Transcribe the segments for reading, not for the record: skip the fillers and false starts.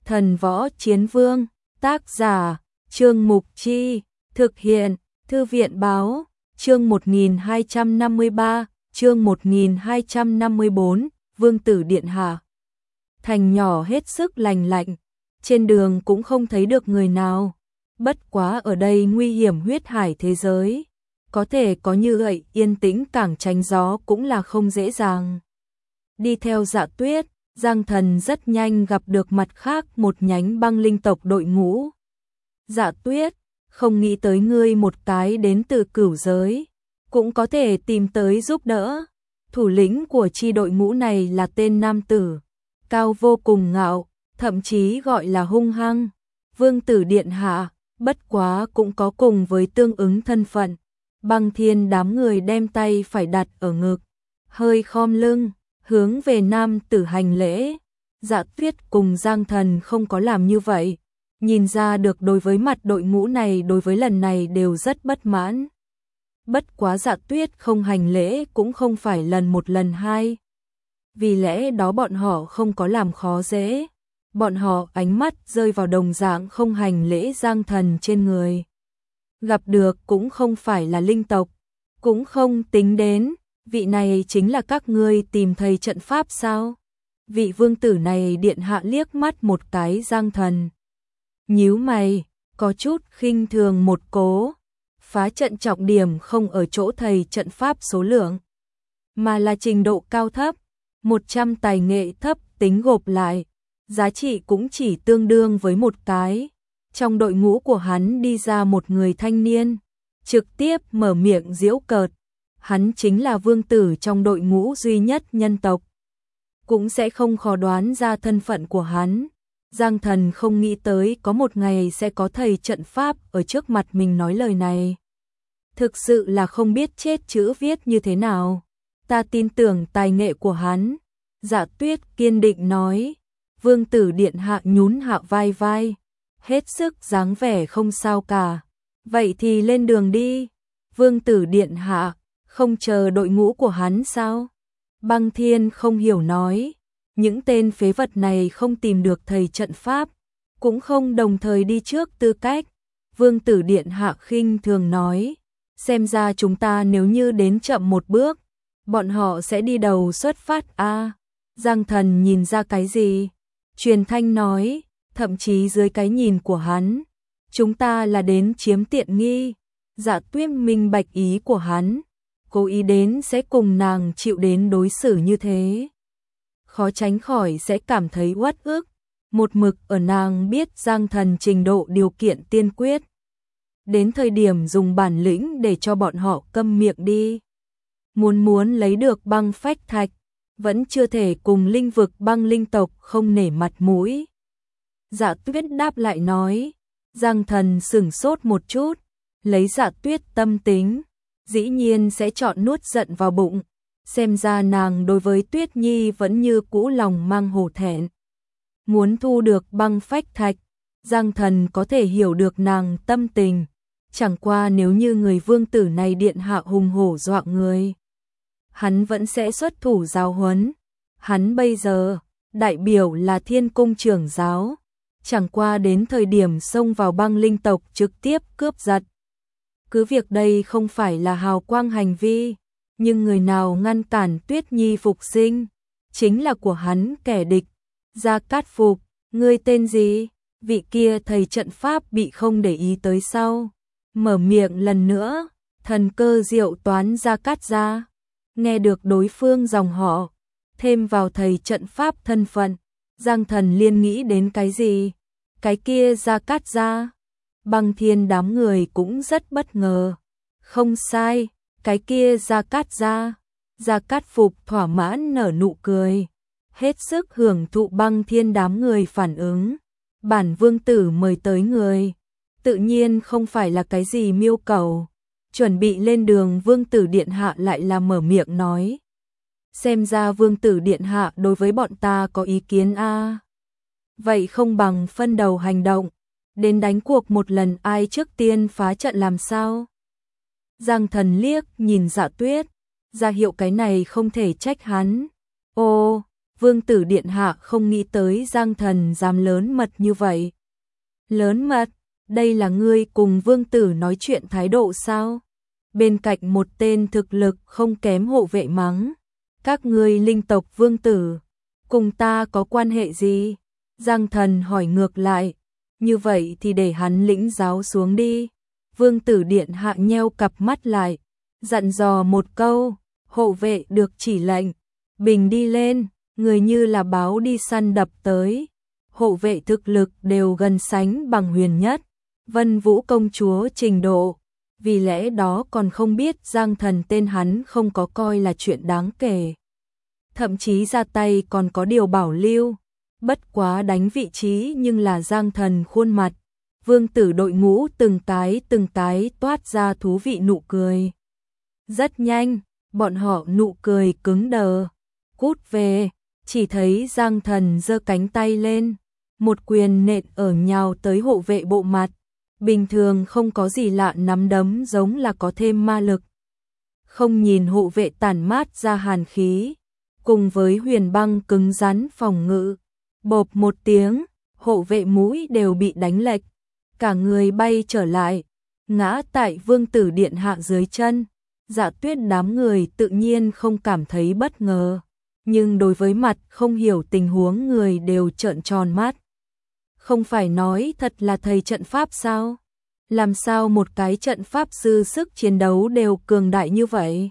Thần Võ Chiến Vương, tác giả, Trương Mục Chi, thực hiện, Thư viện Báo, chương 1253, chương 1254, Vương tử điện hạ. Thành nhỏ hết sức lành lạnh, trên đường cũng không thấy được người nào. Bất quá ở đây nguy hiểm huyết hải thế giới, có thể có như vậy yên tĩnh cảng tránh gió cũng là không dễ dàng. Đi theo Dạ Tuyết, Giang Thần rất nhanh gặp được mặt khác một nhánh băng linh tộc đội ngũ. Dạ Tuyết, không nghĩ tới ngươi một cái đến từ cửu giới, cũng có thể tìm tới giúp đỡ. Thủ lĩnh của chi đội ngũ này là tên nam tử, cao vô cùng ngạo, thậm chí gọi là hung hăng. Vương tử điện hạ, bất quá cũng có cùng với tương ứng thân phận. Băng Thiên đám người đem tay phải đặt ở ngực, hơi khom lưng, hướng về nam tử hành lễ. Dạ Tuyết cùng Giang Thần không có làm như vậy, nhìn ra được đối với mặt đội ngũ này đối với lần này đều rất bất mãn. Bất quá Dạ Tuyết không hành lễ cũng không phải lần một lần hai. Vì lẽ đó bọn họ không có làm khó dễ. Bọn họ ánh mắt rơi vào đồng dạng không hành lễ Giang Thần trên người. Gặp được cũng không phải là linh tộc, cũng không tính đến, vị này chính là các ngươi tìm thầy trận pháp sao? Vị vương tử này điện hạ liếc mắt một cái Giang Thần. Nhíu mày, có chút khinh thường một cố. Phá trận trọng điểm không ở chỗ thầy trận pháp số lượng, mà là trình độ cao thấp. 100 tài nghệ thấp tính gộp lại, giá trị cũng chỉ tương đương với một cái. Trong đội ngũ của hắn đi ra một người thanh niên, trực tiếp mở miệng giễu cợt. Hắn chính là vương tử trong đội ngũ duy nhất nhân tộc. Cũng sẽ không khó đoán ra thân phận của hắn. Giang Thần không nghĩ tới có một ngày sẽ có thầy trận pháp ở trước mặt mình nói lời này. Thực sự là không biết chết chữ viết như thế nào. Ta tin tưởng tài nghệ của hắn. Dạ Tuyết kiên định nói. Vương tử điện hạ nhún hạ vai vai, hết sức dáng vẻ không sao cả. Vậy thì lên đường đi. Vương tử điện hạ, không chờ đội ngũ của hắn sao? Băng Thiên không hiểu nói. Những tên phế vật này không tìm được thầy trận pháp, cũng không đồng thời đi trước tư cách. Vương tử điện hạ khinh thường nói. Xem ra chúng ta nếu như đến chậm một bước, bọn họ sẽ đi đầu xuất phát a. Giang Thần nhìn ra cái gì? Truyền thanh nói, thậm chí dưới cái nhìn của hắn, chúng ta là đến chiếm tiện nghi. Dạ Tuyết minh bạch ý của hắn, cố ý đến sẽ cùng nàng chịu đến đối xử như thế. Khó tránh khỏi sẽ cảm thấy uất ức, một mực ở nàng biết Giang Thần trình độ điều kiện tiên quyết. Đến thời điểm dùng bản lĩnh để cho bọn họ câm miệng đi. Muốn lấy được băng phách thạch, vẫn chưa thể cùng linh vực băng linh tộc không nể mặt mũi. Dạ Tuyết đáp lại nói. Giang Thần sửng sốt một chút, lấy Dạ Tuyết tâm tính, dĩ nhiên sẽ chọn nuốt giận vào bụng. Xem ra nàng đối với Tuyết Nhi vẫn như cũ lòng mang hổ thẹn. Muốn thu được băng phách thạch, Giang Thần có thể hiểu được nàng tâm tình. Chẳng qua nếu như người vương tử này điện hạ hùng hổ dọa người, hắn vẫn sẽ xuất thủ giáo huấn. Hắn bây giờ, đại biểu là Thiên Cung trưởng giáo, chẳng qua đến thời điểm xông vào băng linh tộc trực tiếp cướp giật. Cứ việc đây không phải là hào quang hành vi, nhưng người nào ngăn cản Tuyết Nhi phục sinh, chính là của hắn kẻ địch. Gia Cát Phục, ngươi tên gì? Vị kia thầy trận pháp bị không để ý tới sau. Mở miệng lần nữa, thần cơ diệu toán Gia Cát gia. Nghe được đối phương dòng họ, thêm vào thầy trận pháp thân phận, Giang Thần liên nghĩ đến cái gì? Cái kia Gia Cát gia. Băng Thiên đám người cũng rất bất ngờ. Không sai, cái kia Gia Cát gia. Gia Cát Phục thỏa mãn nở nụ cười, hết sức hưởng thụ Băng Thiên đám người phản ứng. Bản vương tử mời tới người, tự nhiên không phải là cái gì miêu cầu. Chuẩn bị lên đường vương tử điện hạ lại là mở miệng nói. Xem ra vương tử điện hạ đối với bọn ta có ý kiến a. Vậy không bằng phân đầu hành động, đến đánh cuộc một lần ai trước tiên phá trận làm sao? Giang Thần liếc nhìn Dạ Tuyết, ra hiệu cái này không thể trách hắn. Ô, Vương tử điện hạ không nghĩ tới Giang Thần dám lớn mật như vậy. Lớn mật, đây là ngươi cùng vương tử nói chuyện thái độ sao? Bên cạnh một tên thực lực không kém hộ vệ mắng. Các ngươi linh tộc vương tử, cùng ta có quan hệ gì? Giang Thần hỏi ngược lại. Như vậy thì để hắn lĩnh giáo xuống đi. Vương tử điện hạ nheo cặp mắt lại, dặn dò một câu, hộ vệ được chỉ lệnh, bình đi lên, người như là báo đi săn đập tới. Hộ vệ thực lực đều gần sánh bằng Huyền Nhất, Vân Vũ công chúa trình độ, vì lẽ đó còn không biết Giang Thần tên hắn không có coi là chuyện đáng kể. Thậm chí ra tay còn có điều bảo lưu, bất quá đánh vị trí nhưng là Giang Thần khuôn mặt. Vương tử đội ngũ từng cái toát ra thú vị nụ cười. Rất nhanh, bọn họ nụ cười cứng đờ. Cút về, chỉ thấy Giang Thần giơ cánh tay lên, một quyền nện ở nhào tới hộ vệ bộ mặt. Bình thường không có gì lạ, nắm đấm giống là có thêm ma lực. Không nhìn hộ vệ tản mát ra hàn khí, cùng với huyền băng cứng rắn phòng ngự. Bộp một tiếng, hộ vệ mũi đều bị đánh lệch, cả người bay trở lại, ngã tại vương tử điện hạ dưới chân. Dạ Tuyết đám người tự nhiên không cảm thấy bất ngờ, nhưng đối với mặt không hiểu tình huống người đều trợn tròn mắt. Không phải nói thật là thầy trận pháp sao? Làm sao một cái trận pháp sư sức chiến đấu đều cường đại như vậy?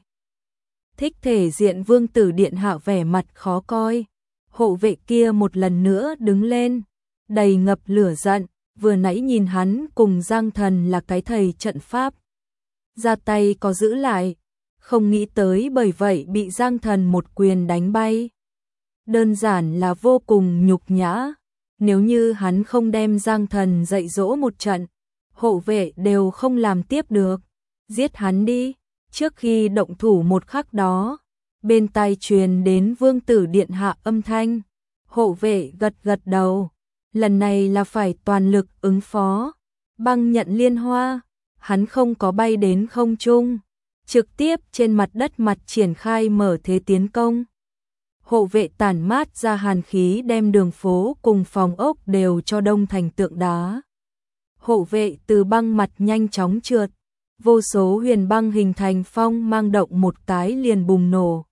Thích thể diện vương tử điện hạ vẻ mặt khó coi. Hộ vệ kia một lần nữa đứng lên, đầy ngập lửa giận, vừa nãy nhìn hắn cùng Giang Thần là cái thầy trận pháp. Ra tay có giữ lại, không nghĩ tới bởi vậy bị Giang Thần một quyền đánh bay. Đơn giản là vô cùng nhục nhã, nếu như hắn không đem Giang Thần dạy dỗ một trận, hộ vệ đều không làm tiếp được. Giết hắn đi. Trước khi động thủ một khắc đó, bên tai truyền đến vương tử điện hạ âm thanh. Hộ vệ gật gật đầu, lần này là phải toàn lực ứng phó. Băng nhận liên hoa, hắn không có bay đến không trung, trực tiếp trên mặt đất mặt triển khai mở thế tiến công. Hộ vệ tản mát ra hàn khí đem đường phố cùng phòng ốc đều cho đông thành tượng đá. Hộ vệ từ băng mặt nhanh chóng trượt, vô số huyền băng hình thành phong mang động một cái liền bùng nổ.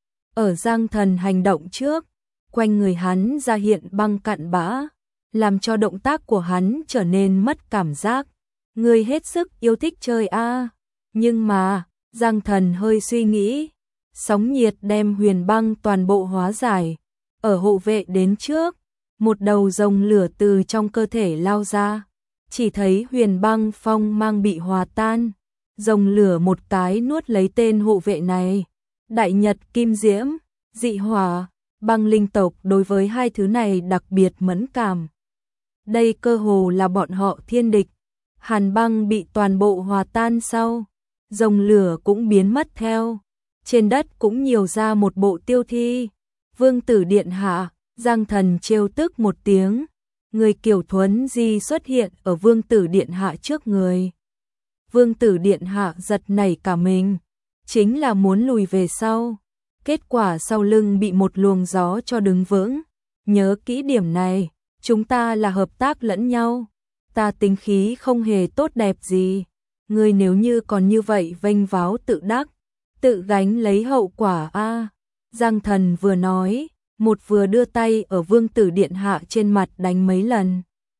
Ở Giang Thần hành động trước, quanh người hắn ra hiện băng cặn bã, làm cho động tác của hắn trở nên mất cảm giác. Người hết sức yêu thích chơi a. Nhưng mà, Giang Thần hơi suy nghĩ, sóng nhiệt đem huyền băng toàn bộ hóa giải. Ở hộ vệ đến trước, một đầu rồng lửa từ trong cơ thể lao ra, chỉ thấy huyền băng phong mang bị hòa tan. Rồng lửa một cái nuốt lấy tên hộ vệ này. Đại Nhật Kim Diễm, dị hỏa, băng linh tộc đối với hai thứ này đặc biệt mẫn cảm. Đây cơ hồ là bọn họ thiên địch. Hàn băng bị toàn bộ hòa tan sau, rồng lửa cũng biến mất theo. Trên đất cũng nhiều ra một bộ tiêu thi. Vương tử điện hạ, Giang Thần trêu tức một tiếng. Người Kiều Thuấn Di xuất hiện ở vương tử điện hạ trước người. Vương tử điện hạ giật nảy cả mình, chính là muốn lùi về sau. Kết quả sau lưng bị một luồng gió cho đứng vững. Nhớ kỹ điểm này, chúng ta là hợp tác lẫn nhau. Ta tính khí không hề tốt đẹp gì. Ngươi nếu như còn như vậy vênh váo tự đắc, tự gánh lấy hậu quả a. Giang Thần vừa nói, một vừa đưa tay ở vương tử điện hạ trên mặt đánh mấy lần.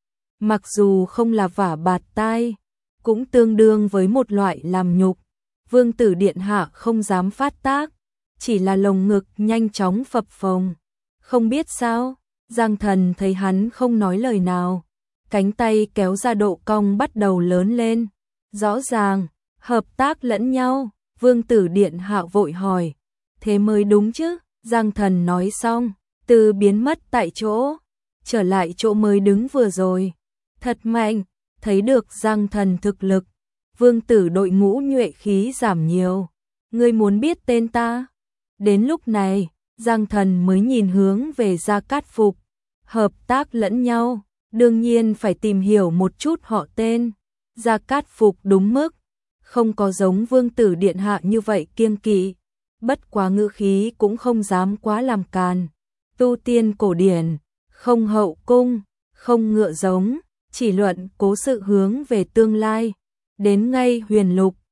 Mặc dù không là vả bạt tai, cũng tương đương với một loại làm nhục. Vương tử điện hạ không dám phát tác, chỉ là lồng ngực nhanh chóng phập phồng. Không biết sao, Giang Thần thấy hắn không nói lời nào, cánh tay kéo ra độ cong bắt đầu lớn lên. Rõ ràng, hợp tác lẫn nhau. Vương tử điện hạ vội hỏi, thế mới đúng chứ. Giang Thần nói xong, từ biến mất tại chỗ, trở lại chỗ mới đứng vừa rồi. Thật mạnh. Thấy được Giang Thần thực lực, vương tử đội ngũ nhuệ khí giảm nhiều. Ngươi muốn biết tên ta? Đến lúc này, Giang Thần mới nhìn hướng về Gia Cát Phục. Hợp tác lẫn nhau, đương nhiên phải tìm hiểu một chút họ tên. Gia Cát Phục đúng mức, không có giống vương tử điện hạ như vậy kiêng kỵ. Bất quá ngữ khí cũng không dám quá làm càn. tu tiên cổ điển, không hậu cung, không ngựa giống, chỉ luận cố sự hướng về tương lai. Đến ngay huyền lục,